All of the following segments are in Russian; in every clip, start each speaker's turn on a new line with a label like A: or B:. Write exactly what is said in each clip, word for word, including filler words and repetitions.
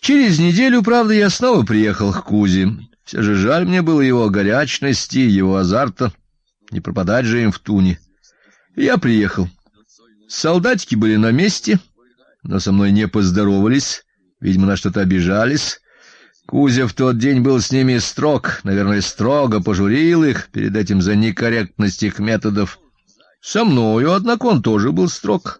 A: Через неделю, правда, я снова приехал к Кузе. Все же жаль мне было его горячности, его азарта. Не пропадать же им в туне. И я приехал. Солдатики были на месте, но со мной не поздоровались, видимо, на что-то обижались. Кузя в тот день был с ними строг, наверное, строго пожурил их перед этим за некорректность их методов. Со мною, однако, он тоже был строг.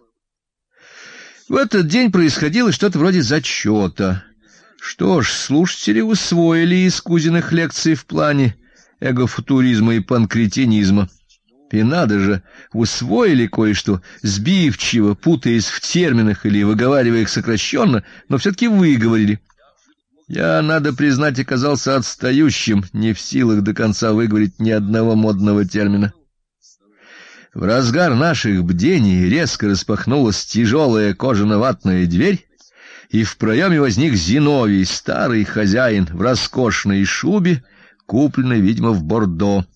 A: В этот день происходило что-то вроде зачета. Что ж, слушатели усвоили из Кузиных лекций в плане эгофутуризма и панкретинизма. И надо же, усвоили кое-что, сбивчиво, путаясь в терминах или выговаривая их сокращенно, но все-таки выговорили. Я, надо признать, оказался отстающим, не в силах до конца выговорить ни одного модного термина. В разгар наших бдений резко распахнулась тяжелая кожано-ватная дверь, и в проеме возник Зиновий, старый хозяин, в роскошной шубе, купленной, видимо, в Бордо.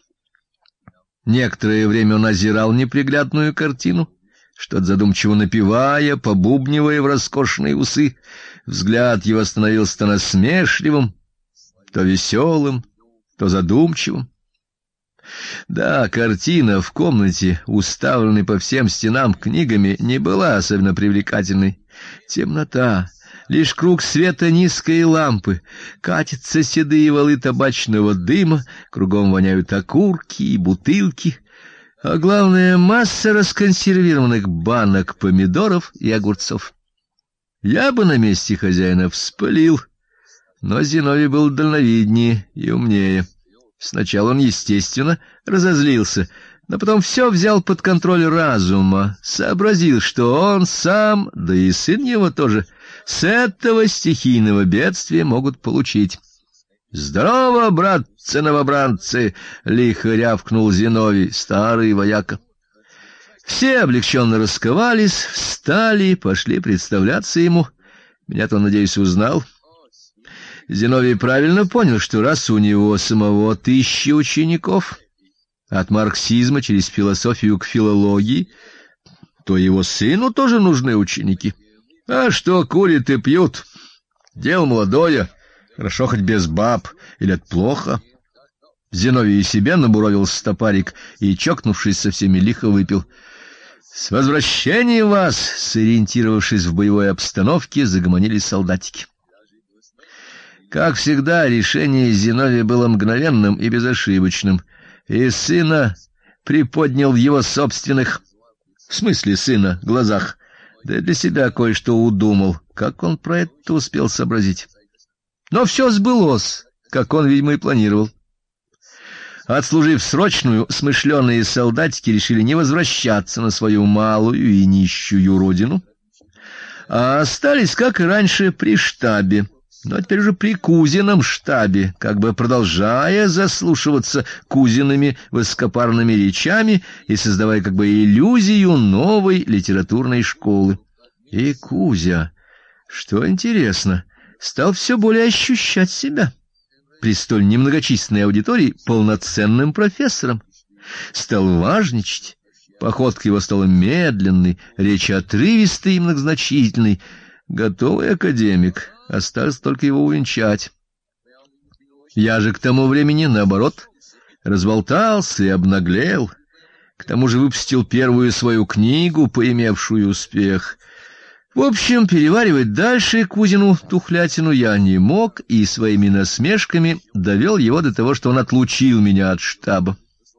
A: Некоторое время он озирал неприглядную картину, что-то задумчиво напевая, побубнивая в роскошные усы. Взгляд его становился то насмешливым, то веселым, то задумчивым. Да, картина в комнате, уставленной по всем стенам книгами, не была особенно привлекательной. Темнота, лишь круг света низкой лампы, катятся седые валы табачного дыма, кругом воняют окурки и бутылки, а главное — масса расконсервированных банок помидоров и огурцов. Я бы на месте хозяина вспылил, но Зиновий был дальновиднее и умнее. Сначала он, естественно, разозлился, но потом все взял под контроль разума, сообразил, что он сам, да и сын его тоже, с этого стихийного бедствия могут получить. «Здорово, братцы-новобранцы!» — лихо рявкнул Зиновий, старый вояка. Все облегченно расковались, встали, пошли представляться ему. Меня-то он, надеюсь, узнал. Зиновий правильно понял, что раз у него самого тысячи учеников, от марксизма через философию к филологии, то его сыну тоже нужны ученики. А что курят и пьют? Дело молодое, хорошо хоть без баб, или это плохо? Зиновий и себе набуровил стопарик и, чокнувшись со всеми, лихо выпил. «С возвращением вас!» — сориентировавшись в боевой обстановке, загомонили солдатики. Как всегда, решение Зиновия было мгновенным и безошибочным, и сына приподнял в его собственных, в смысле сына, глазах, да и для себя кое-что удумал, как он про это успел сообразить. Но все сбылось, как он, видимо, и планировал. Отслужив срочную, смышленые солдатики решили не возвращаться на свою малую и нищую родину, а остались, как и раньше, при штабе, но теперь уже при Кузином штабе, как бы продолжая заслушиваться Кузиными высокопарными речами и создавая как бы иллюзию новой литературной школы. И Кузя, что интересно, стал все более ощущать себя при столь немногочисленной аудитории полноценным профессором. Стал важничать, походка его стала медленной, речь отрывистой и многозначительной. Готовый академик, осталось только его увенчать. Я же к тому времени, наоборот, разболтался и обнаглел, к тому же выпустил первую свою книгу, поимевшую успех. В общем, переваривать дальше Кузину тухлятину я не мог, и своими насмешками довел его до того, что он отлучил меня от штаба.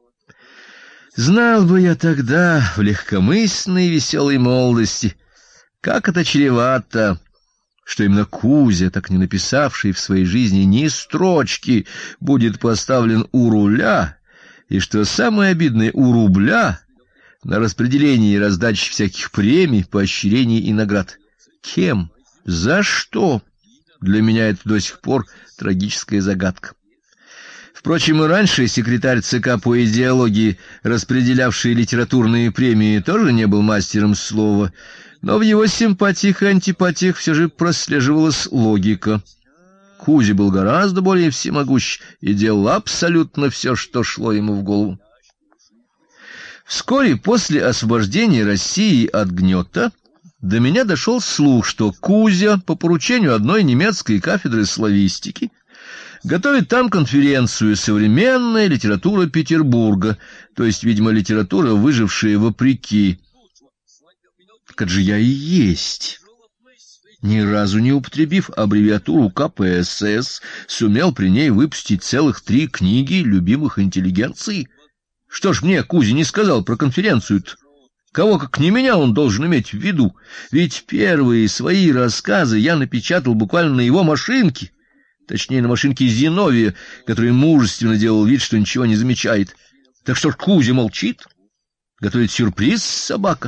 A: Знал бы я тогда, в легкомысленной и веселой молодости, как это чревато, что именно Кузя, так не написавший в своей жизни ни строчки, будет поставлен у руля, и что самое обидное — у рубля, на распределение и раздаче всяких премий, поощрений и наград. Кем? За что? Для меня это до сих пор трагическая загадка. Впрочем, и раньше секретарь ЦК по идеологии, распределявший литературные премии, тоже не был мастером слова, но в его симпатиях и антипатиях все же прослеживалась логика. Кузя был гораздо более всемогущ и делал абсолютно все, что шло ему в голову. Вскоре после освобождения России от гнета до меня дошел слух, что Кузя по поручению одной немецкой кафедры славистики готовит там конференцию «Современная литература Петербурга», то есть, видимо, литература, выжившая вопреки. Так это же я и есть. Ни разу не употребив аббревиатуру ка пэ эс эс, сумел при ней выпустить целых три книги любимых интеллигенции. Что ж мне Кузя не сказал про конференцию-то? Кого, как не меня, он должен иметь в виду? Ведь первые свои рассказы я напечатал буквально на его машинке, точнее, на машинке Зиновия, который мужественно делал вид, что ничего не замечает. Так что ж Кузя молчит? Готовит сюрприз, собака.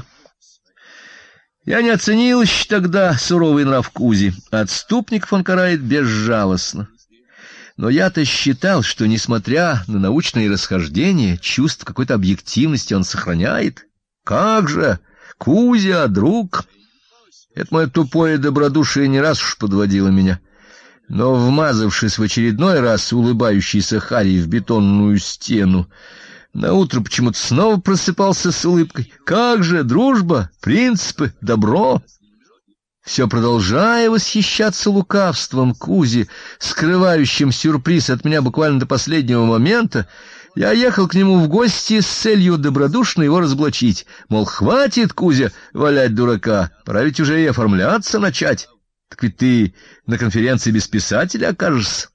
A: Я не оценил еще тогда суровый нрав Кузи. Отступников он карает безжалостно. Но я-то считал, что, несмотря на научные расхождения, чувство какой-то объективности он сохраняет. Как же, Кузя, друг! Это мое тупое добродушие не раз уж подводило меня. Но, вмазавшись в очередной раз улыбающийся Харри в бетонную стену, наутро почему-то снова просыпался с улыбкой. Как же, дружба, принципы, добро! Все продолжая восхищаться лукавством Кузи, скрывающим сюрприз от меня буквально до последнего момента, я ехал к нему в гости с целью добродушно его разоблачить. Мол, хватит, Кузя, валять дурака, пора ведь уже и оформляться начать. Так ведь ты на конференции без писателя окажешься.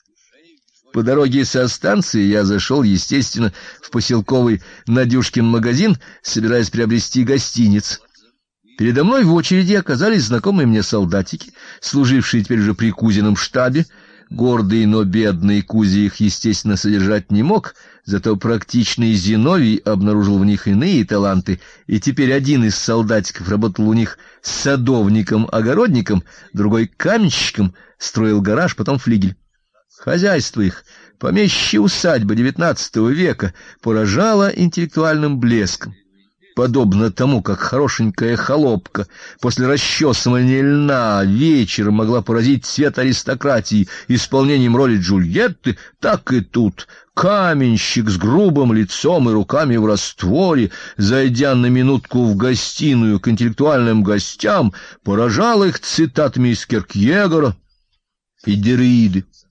A: По дороге со станции я зашел, естественно, в поселковый Надюшкин магазин, собираясь приобрести гостиниц. Передо мной в очереди оказались знакомые мне солдатики, служившие теперь уже при Кузином штабе. Гордый, но бедный Кузя их, естественно, содержать не мог, зато практичный Зиновий обнаружил в них иные таланты, и теперь один из солдатиков работал у них садовником-огородником, другой каменщиком, строил гараж, потом флигель. Хозяйство их, помещичья усадьба девятнадцатого века, поражало интеллектуальным блеском. Подобно тому, как хорошенькая холопка после расчесывания льна вечером могла поразить цвет аристократии исполнением роли Джульетты, так и тут каменщик с грубым лицом и руками в растворе, зайдя на минутку в гостиную к интеллектуальным гостям, поражал их цитатами из Киркегора и Дерриды.